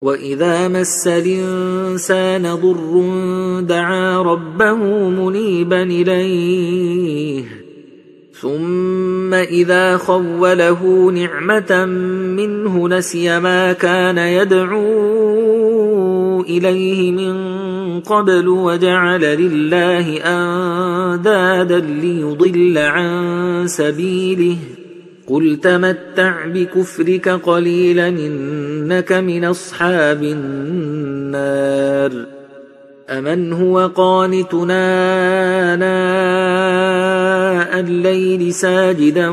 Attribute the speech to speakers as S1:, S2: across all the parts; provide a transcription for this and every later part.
S1: وإذا مس الإنسان ضر دعا ربه منيبا إليه ثم إذا خوله نعمة منه نسي ما كان يدعو إليه من قبل وجعل لله أندادا ليضل عن سبيله قل تمتع بكفرك قليلا إنك من أصحاب النار أمن هو قانتنا آناء الليل ساجدا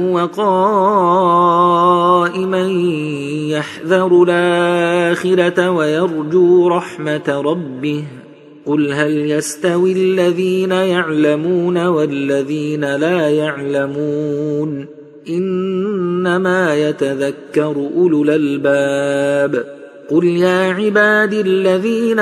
S1: وقائما يحذر الآخرة ويرجو رحمة ربه قل هل يستوي الذين يعلمون والذين لا يعلمون إنما يتذكر أولو الألباب قل يا عباد الذين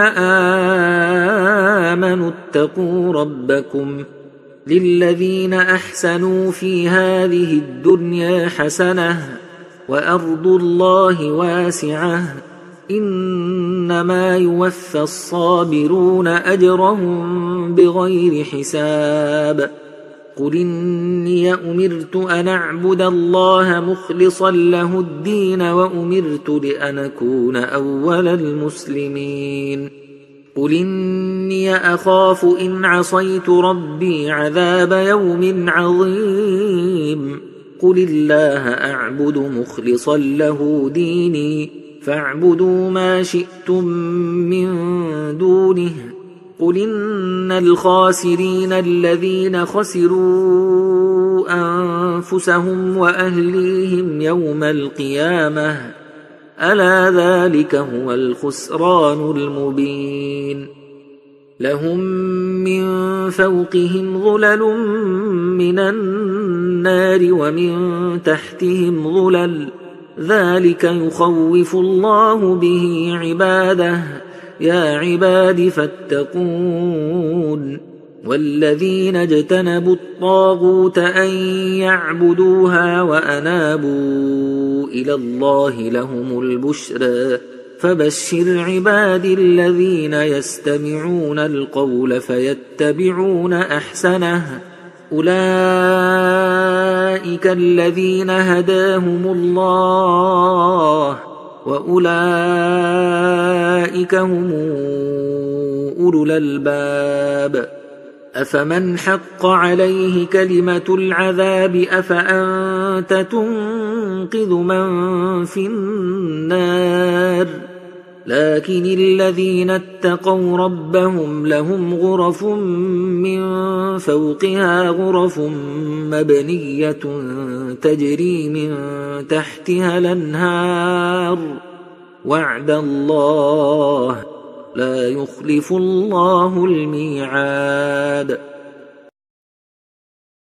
S1: آمنوا اتقوا ربكم للذين أحسنوا في هذه الدنيا حسنة وأرض الله واسعة إنما يوفى الصابرون أجرهم بغير حساب قل إني أمرت أن أعبد الله مخلصا له الدين وأمرت لأن أكون أول المسلمين قل إني أخاف إن عصيت ربي عذاب يوم عظيم قل الله أعبد مخلصا له ديني فاعبدوا ما شئتم من دونه قل إن الخاسرين الذين خسروا أنفسهم وأهليهم يوم القيامة ألا ذلك هو الخسران المبين لهم من فوقهم ظلل من النار ومن تحتهم ظلل ذلك يخوف الله به عباده يا عباد فاتقون والذين اجتنبوا الطاغوت أن يعبدوها وأنابوا إلى الله لهم البشرى فبشر عبادي الذين يستمعون القول فيتبعون أحسنه أولئك الذين هداهم الله وأولئك هم أولو الألباب أفمن حق عليه كلمة العذاب أفأنت تنقذ من في النار لكن الذين اتقوا ربهم لهم غرف من فوقها غرف مبنية تجري من تحتها الأنهار وعد الله لا يخلف الله الميعاد